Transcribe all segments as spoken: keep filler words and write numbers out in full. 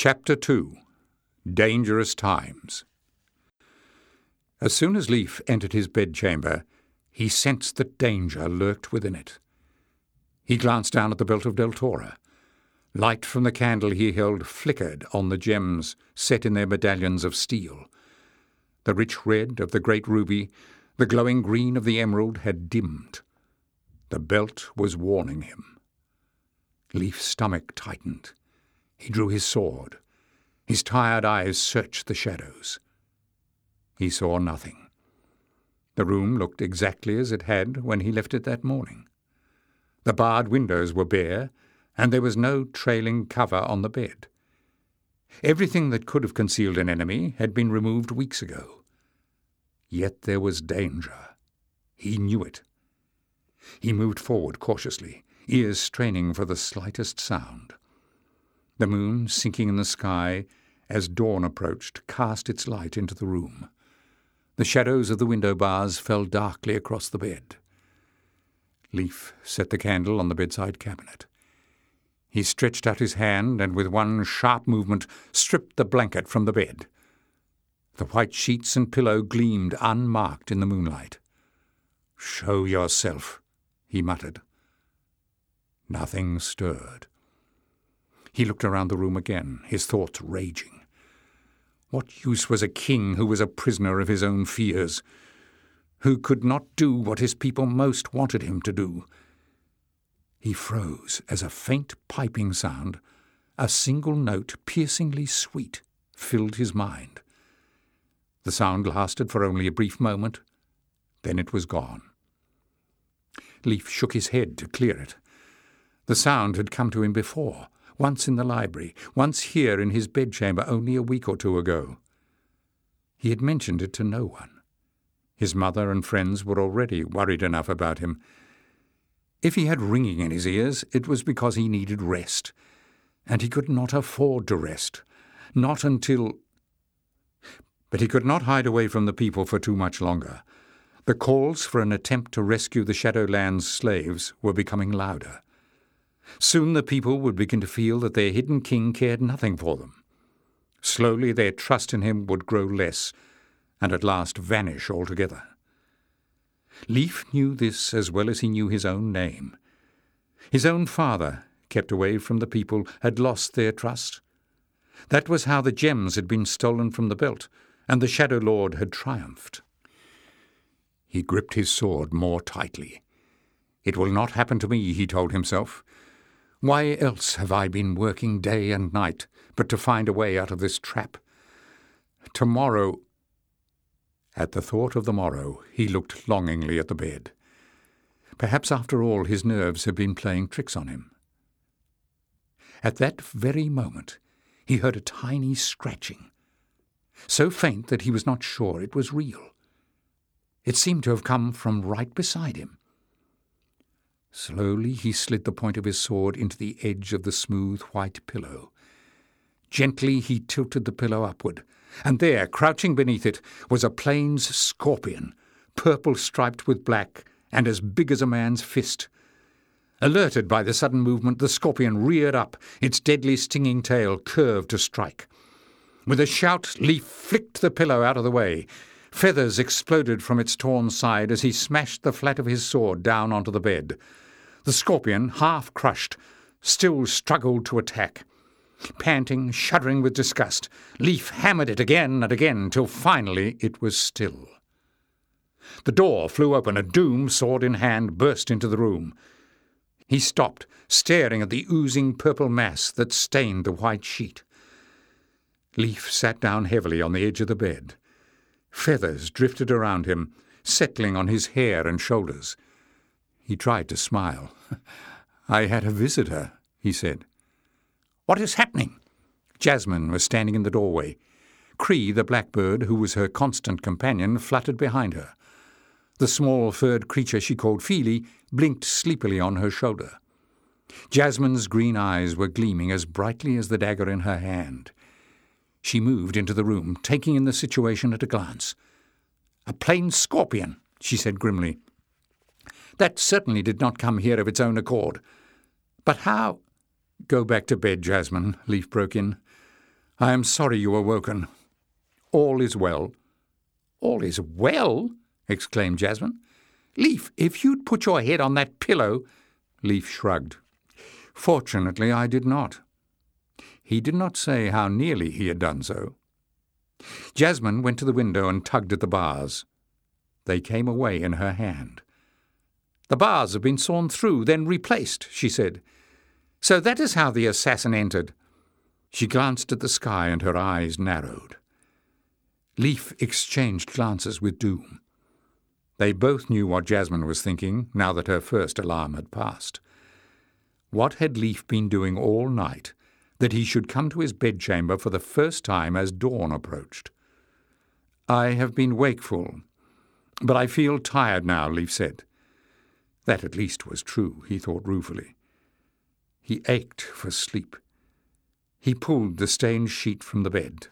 Chapter two. Dangerous Times. As soon as Leif entered his bedchamber, he sensed that danger lurked within it. He glanced down at the belt of Deltora. Light from the candle he held flickered on the gems set in their medallions of steel. The rich red of the great ruby, the glowing green of the emerald had dimmed. The belt was warning him. Leif's stomach tightened. He drew his sword. His tired eyes searched the shadows. He saw nothing. The room looked exactly as it had when he left it that morning. The barred windows were bare, and there was no trailing cover on the bed. Everything that could have concealed an enemy had been removed weeks ago. Yet there was danger. He knew it. He moved forward cautiously, ears straining for the slightest sound. The moon, sinking in the sky as dawn approached, cast its light into the room. The shadows of the window bars fell darkly across the bed. Leif set the candle on the bedside cabinet. He stretched out his hand and with one sharp movement stripped the blanket from the bed. The white sheets and pillow gleamed unmarked in the moonlight. "Show yourself," he muttered. Nothing stirred. He looked around the room again, his thoughts raging. What use was a king who was a prisoner of his own fears, who could not do what his people most wanted him to do? He froze as a faint piping sound, a single note piercingly sweet, filled his mind. The sound lasted for only a brief moment, then it was gone. Leif shook his head to clear it. The sound had come to him before, once in the library, once here in his bedchamber only a week or two ago. He had mentioned it to no one. His mother and friends were already worried enough about him. If he had ringing in his ears, it was because he needed rest, and he could not afford to rest, not until... But he could not hide away from the people for too much longer. The calls for an attempt to rescue the Shadowlands slaves were becoming louder. Soon the people would begin to feel that their hidden king cared nothing for them. Slowly their trust in him would grow less, and at last vanish altogether. Leif knew this as well as he knew his own name. His own father, kept away from the people, had lost their trust. That was how the gems had been stolen from the belt, and the Shadow Lord had triumphed. He gripped his sword more tightly. "It will not happen to me," he told himself. "Why else have I been working day and night but to find a way out of this trap? Tomorrow—" At the thought of the morrow, he looked longingly at the bed. Perhaps after all his nerves had been playing tricks on him. At that very moment, he heard a tiny scratching, so faint that he was not sure it was real. It seemed to have come from right beside him. Slowly he slid the point of his sword into the edge of the smooth white pillow. Gently he tilted the pillow upward, and there, crouching beneath it, was a plains scorpion, purple striped with black, and as big as a man's fist. Alerted by the sudden movement, the scorpion reared up, its deadly stinging tail curved to strike. With a shout, Leif flicked the pillow out of the way. Feathers exploded from its torn side as he smashed the flat of his sword down onto the bed. The scorpion, half crushed, still struggled to attack. Panting, shuddering with disgust, Leif hammered it again and again till finally it was still. The door flew open. A Doom, sword in hand, burst into the room. He stopped, staring at the oozing purple mass that stained the white sheet. Leif sat down heavily on the edge of the bed. Feathers drifted around him, settling on his hair and shoulders. He tried to smile. "I had a visitor," he said. "What is happening?" Jasmine was standing in the doorway. Cree, the blackbird, who was her constant companion, fluttered behind her. The small furred creature she called Feely blinked sleepily on her shoulder. Jasmine's green eyes were gleaming as brightly as the dagger in her hand. She moved into the room, taking in the situation at a glance. "A plain scorpion," she said grimly. "That certainly did not come here of its own accord. But how—" "Go back to bed, Jasmine," Leif broke in. I am sorry you were woken. All is well." "All is well?" exclaimed Jasmine. "Leaf, if you'd put your head on that pillow—" Leaf shrugged. "Fortunately, I did not." He did not say how nearly he had done so. Jasmine went to the window and tugged at the bars. They came away in her hand. "The bars have been sawn through, then replaced," she said. "So that is how the assassin entered." She glanced at the sky and her eyes narrowed. Leaf exchanged glances with Doom. They both knew what Jasmine was thinking, now that her first alarm had passed. What had Leaf been doing all night, that he should come to his bedchamber for the first time as dawn approached? "I have been wakeful, but I feel tired now," Leaf said. That at least was true, he thought ruefully. He ached for sleep. He pulled the stained sheet from the bed.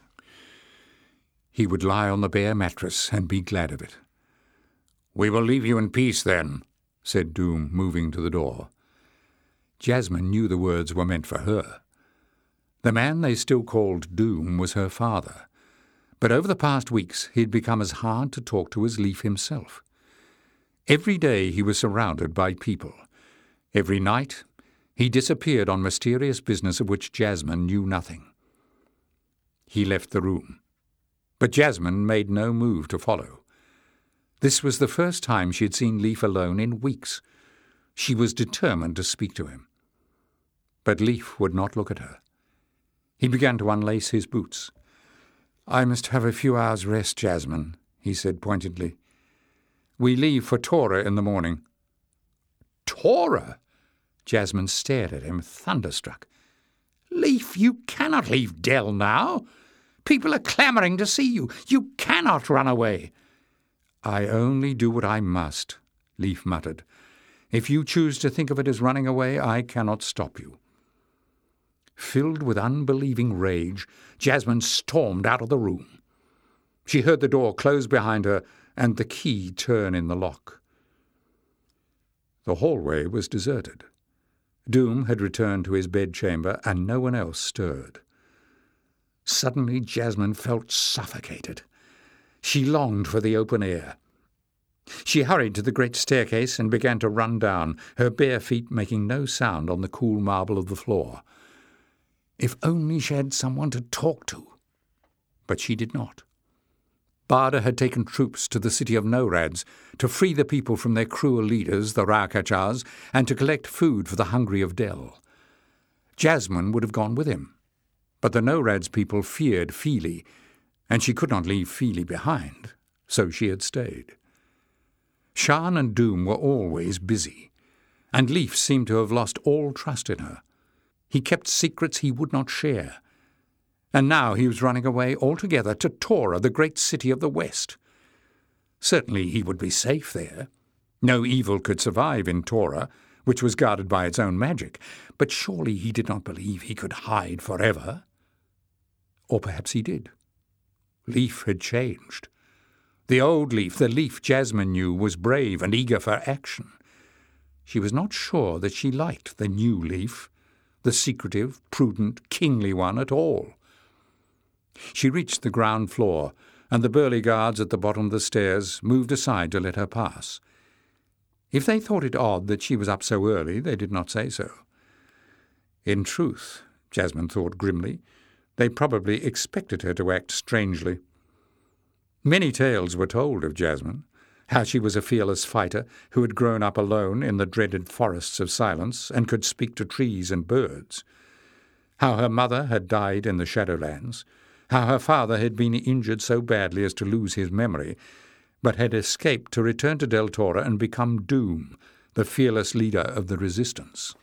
He would lie on the bare mattress and be glad of it. "We will leave you in peace, then," said Doom, moving to the door. Jasmine knew the words were meant for her. The man they still called Doom was her father, but over the past weeks he had become as hard to talk to as Leaf himself. Every day he was surrounded by people. Every night he disappeared on mysterious business of which Jasmine knew nothing. He left the room, but Jasmine made no move to follow. This was the first time she had seen Leaf alone in weeks. She was determined to speak to him. But Leaf would not look at her. He began to unlace his boots. "I must have a few hours' rest, Jasmine," he said pointedly. "We leave for Tora in the morning." "Tora?" Jasmine stared at him, thunderstruck. "Leaf, you cannot leave Dell now. People are clamouring to see you. You cannot run away." "I only do what I must," Leaf muttered. "If you choose to think of it as running away, I cannot stop you." Filled with unbelieving rage, Jasmine stormed out of the room. She heard the door close behind her and the key turn in the lock. The hallway was deserted. Doom had returned to his bedchamber, and no one else stirred. Suddenly Jasmine felt suffocated. She longed for the open air. She hurried to the great staircase and began to run down, her bare feet making no sound on the cool marble of the floor. If only she had someone to talk to. But she did not. Bada had taken troops to the city of Norads to free the people from their cruel leaders, the Rakachas, and to collect food for the hungry of Dell. Jasmine would have gone with him, but the Norads people feared Feely, and she could not leave Feely behind, so she had stayed. Shan and Doom were always busy, and Leaf seemed to have lost all trust in her. He kept secrets he would not share, and now he was running away altogether to Tora, the great city of the West. Certainly he would be safe there. No evil could survive in Tora, which was guarded by its own magic, but surely he did not believe he could hide forever. Or perhaps he did. Leaf had changed. The old Leaf, the Leaf Jasmine knew, was brave and eager for action. She was not sure that she liked the new Leaf, the secretive, prudent, kingly one at all. She reached the ground floor, and the burly guards at the bottom of the stairs moved aside to let her pass. If they thought it odd that she was up so early, they did not say so. In truth, Jasmine thought grimly, they probably expected her to act strangely. Many tales were told of Jasmine, how she was a fearless fighter who had grown up alone in the dreaded forests of silence and could speak to trees and birds, how her mother had died in the Shadowlands, how her father had been injured so badly as to lose his memory, but had escaped to return to Del Tora and become Doom, the fearless leader of the resistance.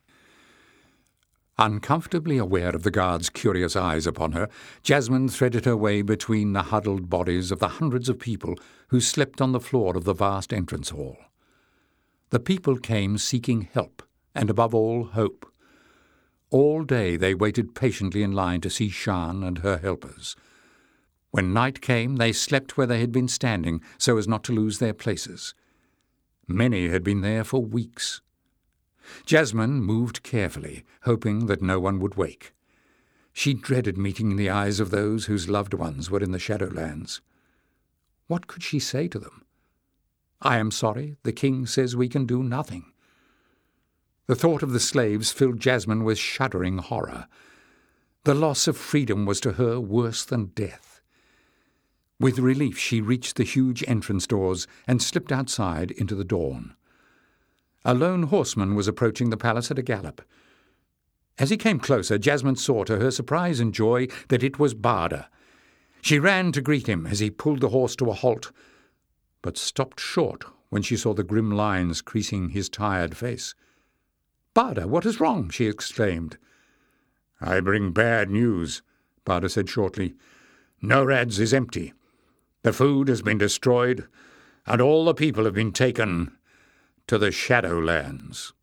Uncomfortably aware of the guards' curious eyes upon her, Jasmine threaded her way between the huddled bodies of the hundreds of people who slept on the floor of the vast entrance hall. The people came seeking help, and above all, hope. All day they waited patiently in line to see Shan and her helpers. When night came, they slept where they had been standing so as not to lose their places. Many had been there for weeks. Jasmine moved carefully, hoping that no one would wake. She dreaded meeting the eyes of those whose loved ones were in the Shadowlands. What could she say to them? "I am sorry. The king says we can do nothing." The thought of the slaves filled Jasmine with shuddering horror. The loss of freedom was to her worse than death. With relief she reached the huge entrance doors and slipped outside into the dawn. A lone horseman was approaching the palace at a gallop. As he came closer, Jasmine saw to her surprise and joy that it was Barda. She ran to greet him as he pulled the horse to a halt, but stopped short when she saw the grim lines creasing his tired face. "Barda, what is wrong?" she exclaimed. "I bring bad news," Barda said shortly. "Norad's is empty. The food has been destroyed, and all the people have been taken to the Shadowlands."